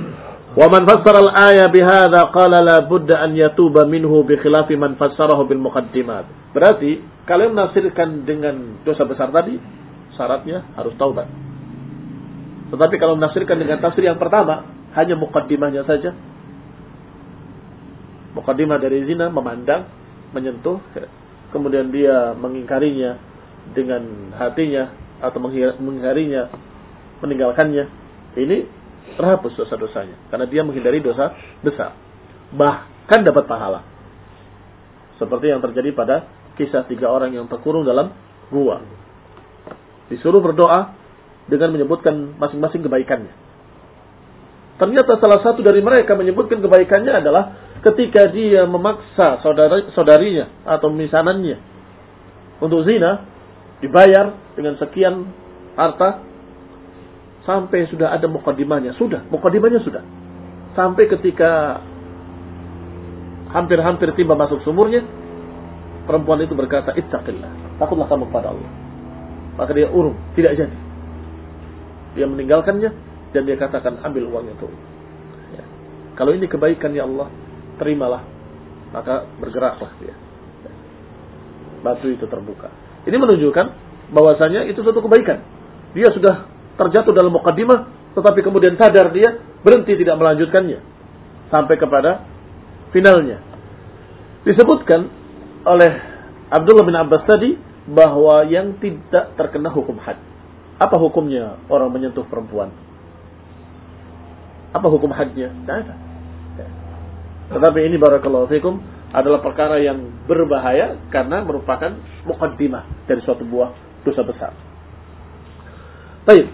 Wa man fassara al-aya bihadza qala la budda an yatuba minhu bi khilafi man fassarahu bil muqaddimat. Berarti kalian menafsirkan dengan dosa besar tadi, syaratnya harus taubat. Tetapi kalau menafsirkan dengan tafsir yang pertama, hanya muqaddimahnya saja. Muqaddimah dari zina, memandang, menyentuh, kemudian dia mengingkarinya dengan hatinya atau mengingkarinya, meninggalkannya. Ini terhapus dosa-dosanya karena dia menghindari dosa besar, bahkan dapat pahala, seperti yang terjadi pada kisah tiga orang yang terkurung dalam gua, disuruh berdoa dengan menyebutkan masing-masing kebaikannya. Ternyata salah satu dari mereka menyebutkan kebaikannya adalah ketika dia memaksa saudara, saudarinya atau misanannya untuk zina, dibayar dengan sekian harta. Sampai sudah ada muqaddimahnya. Sudah, muqaddimahnya sudah. Sampai ketika hampir-hampir tiba masuk sumurnya, perempuan itu berkata, ittaqillah, takutlah kamu kepada Allah. Maka dia urung, tidak jadi. Dia meninggalkannya, dan dia katakan, ambil uangnya tuh. Ya. Kalau ini kebaikan ya Allah, terimalah. Maka bergeraklah dia. Batu itu terbuka. Ini menunjukkan bahwasanya itu suatu kebaikan. Dia sudah terjatuh dalam muqaddimah, tetapi kemudian sadar dia, berhenti tidak melanjutkannya sampai kepada finalnya. Disebutkan oleh Abdullah bin Abbas tadi bahwa yang tidak terkena hukum had. Apa hukumnya orang menyentuh perempuan? Apa hukum hadnya? Tidak ada. Tetapi ini barakallahu fikum adalah perkara yang berbahaya karena merupakan muqaddimah dari suatu buah dosa besar. Baik.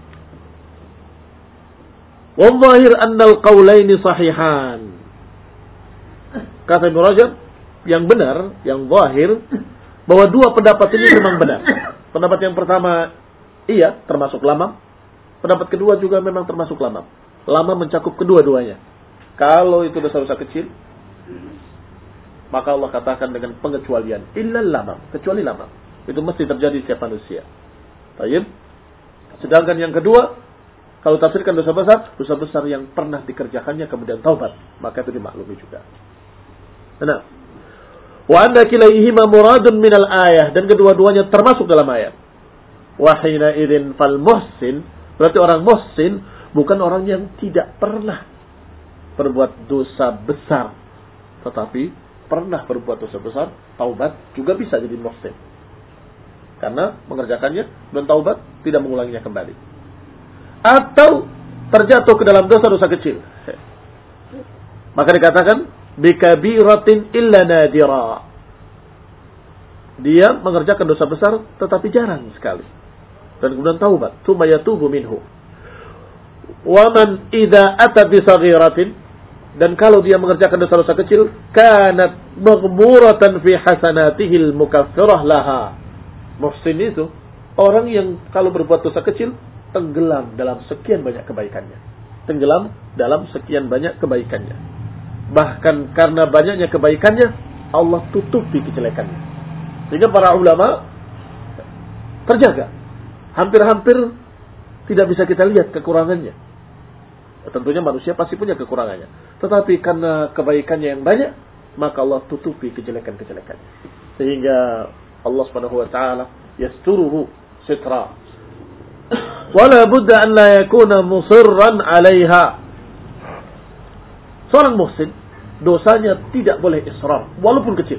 Wal-zahir annal qawlaini sahihan. Kata Ibnu Rajab, yang benar, yang zahir, bahwa dua pendapat ini memang benar. Pendapat yang pertama, iya, termasuk lamam. Pendapat kedua juga memang termasuk lamam. Lamam mencakup kedua-duanya. Kalau itu dosa-dosa kecil, maka Allah katakan dengan pengecualian. Illa lamam, kecuali lamam. Itu mesti terjadi setiap manusia. Baik. Sedangkan yang kedua, kalau tafsirkan dosa besar, dosa besar yang pernah dikerjakannya kemudian taubat, maka itu dimaklumi juga. Nah, wa anna kilaihima muradun minal ayah, dan kedua-duanya termasuk dalam ayat. Wa hina idzin fal muhsin, berarti orang muhsin bukan orang yang tidak pernah berbuat dosa besar, tetapi pernah berbuat dosa besar, taubat juga bisa jadi muhsin. Karena mengerjakannya dan taubat, tidak mengulanginya kembali. Atau terjatuh ke dalam dosa-dosa kecil, maka dikatakan bikabiratin illa nadira. Dia mengerjakan dosa besar tetapi jarang sekali, dan kemudian taubat, tsumma yatubu minhu. Wa man idza ata bi saghiratin, dan kalau dia mengerjakan dosa-dosa kecil, kanat maghmuratan fi hasanatihi al-mukaffirah laha. Muhsin itu orang yang kalau berbuat dosa kecil tenggelam dalam sekian banyak kebaikannya. Tenggelam dalam sekian banyak kebaikannya. Bahkan karena banyaknya kebaikannya, Allah tutupi kejelekannya. Sehingga para ulama terjaga. Hampir-hampir tidak bisa kita lihat kekurangannya. Tentunya manusia pasti punya kekurangannya. Tetapi karena kebaikannya yang banyak, maka Allah tutupi kejelekan-kejelekannya. Sehingga Allah Subhanahu wa taala yasturuhu sitra. Wala budda an la yakuna musirran 'alaiha. Seorang muhsin dosanya tidak boleh israr walaupun kecil.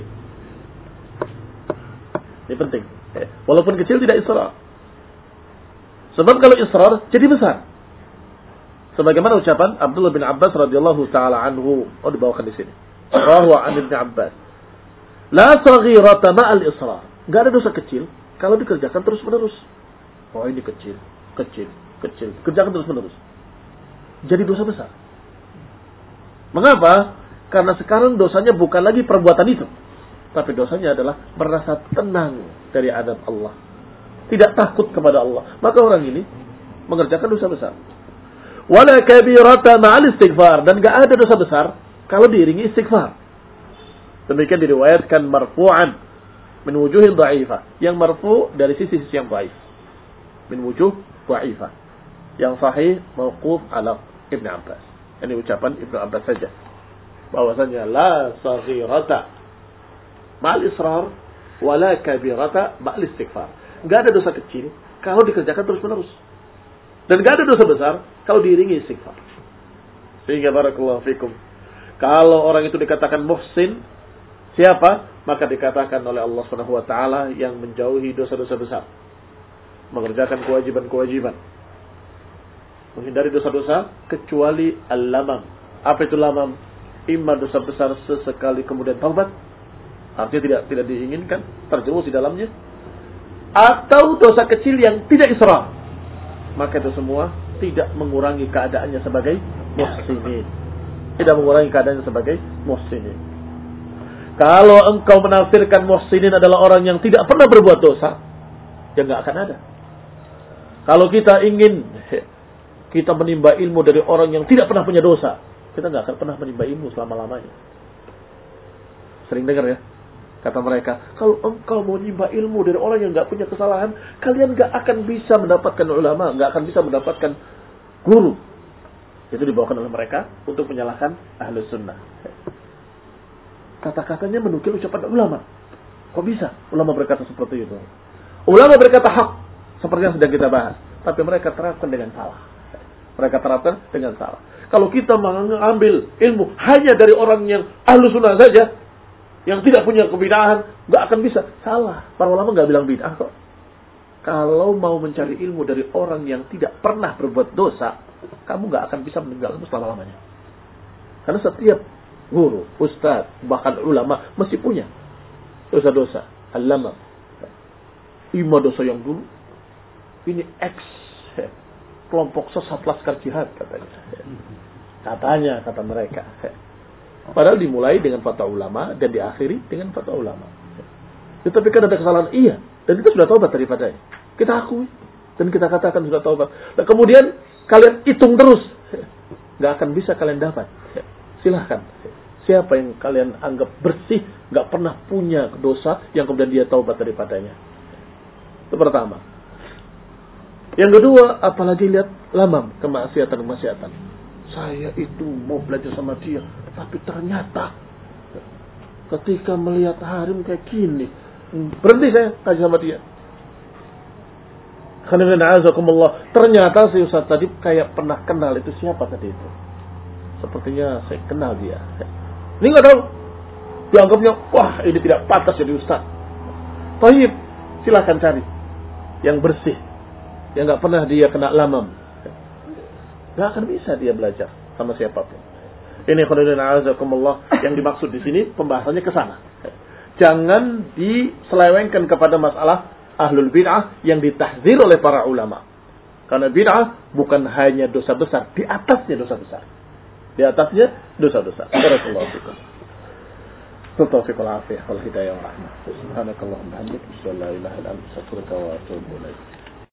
Ini penting. Walaupun kecil tidak israr. Sebab kalau israr jadi besar. Sebagaimana ucapan Abdullah bin Abbas radhiyallahu taala anhu, oh dibawakan di sini. Rawahu an Ibnu Abbas. La saghirata ma'al israr. Enggak ada dosa kecil kalau dikerjakan terus-menerus. Oh ini kecil, kecil, kecil. Kerjakan terus-menerus. Jadi dosa besar. Mengapa? Karena sekarang dosanya bukan lagi perbuatan itu. Tapi dosanya adalah merasa tenang dari adab Allah. Tidak takut kepada Allah. Maka orang ini mengerjakan dosa besar. Wala kabirata ma'al istighfar. Dan gak ada dosa besar kalau diiringi istighfar. Demikian diriwayatkan marfu'an min wujuhin dha'ifah. Yang marfu' dari sisi-sisi yang dhaif. Min wujuh dha'ifah. Yang sahih mauquf ala Ibn Abbas. Ini ucapan Ibnu Abbas saja. Bahwasanya la saghirata ma'al israr wala kabirata ma'al istighfar. Enggak ada dosa kecil kalau dikerjakan terus-menerus. Dan enggak ada dosa besar kalau diiringi istighfar. Sehingga barakallahu fikum, kalau orang itu dikatakan muhsin, siapa? Maka dikatakan oleh Allah Subhanahu wa taala yang menjauhi dosa-dosa besar, mengerjakan kewajiban-kewajiban, menghindari dosa-dosa kecuali al-lamam. Apa itu lamam? Imma dosa besar sesekali kemudian taubat, artinya tidak tidak diinginkan, terjerumus di dalamnya, atau dosa kecil yang tidak israr. Maka itu semua tidak mengurangi keadaannya sebagai muhsinin. Tidak mengurangi keadaannya sebagai muhsinin. Kalau engkau menafsirkan muhsinin adalah orang yang tidak pernah berbuat dosa, ya nggak akan ada. Kalau kita ingin kita menimba ilmu dari orang yang tidak pernah punya dosa, kita nggak akan pernah menimba ilmu selama-lamanya. Sering dengar ya, kata mereka, kalau engkau mau menimba ilmu dari orang yang nggak punya kesalahan, kalian nggak akan bisa mendapatkan ulama, nggak akan bisa mendapatkan guru. Itu dibawakan oleh mereka untuk menyalahkan Ahlus Sunnah. Kata-katanya menukil ucapan ulama. Kok bisa ulama berkata seperti itu? Ulama berkata hak, seperti yang sedang kita bahas, tapi mereka terapkan dengan salah. Mereka terapkan dengan salah. Kalau kita mengambil ilmu hanya dari orang yang ahlu sunnah saja, yang tidak punya kebid'ahan, nggak akan bisa. Salah. Para ulama nggak bilang bid'ah kok. Kalau mau mencari ilmu dari orang yang tidak pernah berbuat dosa, kamu nggak akan bisa meninggalkanmu selama-lamanya. Karena setiap guru, ustaz, bahkan ulama mesti punya dosa-dosa. Al-lamam. Ima dosa yang dulu. Ini X. Kelompok sesat laskar jihad katanya. Katanya, kata mereka. Padahal dimulai dengan fatwa ulama dan diakhiri dengan fatwa ulama. Tetapi kan ada kesalahan, iya. Dan kita sudah taubat daripadanya. Kita akui. Dan kita katakan sudah taubat. Dan kemudian kalian hitung terus. Gak akan bisa kalian dapat. Silahkan. Siapa yang kalian anggap bersih, gak pernah punya dosa, yang kemudian dia taubat daripadanya. Itu pertama. Yang kedua, apalagi lihat lamam, kemaksiatan-kemaksiatan. Saya itu mau belajar sama dia, tapi ternyata ketika melihat harim kayak gini, berhenti saya kaji sama dia. Ternyata si Ustaz tadi kayak pernah kenal, itu siapa tadi itu? Sepertinya saya kenal dia. Ini nggak tahu. Dianggapnya, wah ini tidak pantas jadi ustaz. Taib, silahkan cari yang bersih, yang nggak pernah dia kena lamam. Nggak akan bisa dia belajar sama siapapun. Ini khairullahi azakumullah, yang dimaksud di sini pembahasannya ke sana. Jangan diselewengkan kepada masalah ahlul bid'ah yang ditahdzir oleh para ulama. Karena bid'ah bukan hanya dosa besar, di atasnya dosa besar. Di atasnya dosa-dosa. Barakallahu fikum. Taufiq wal afiyah wal hidayah wal rahmah. Subhanakallahumma wa bihamdika, asyhadu an la ilaha illa anta, astaghfiruka wa atubu ilaik.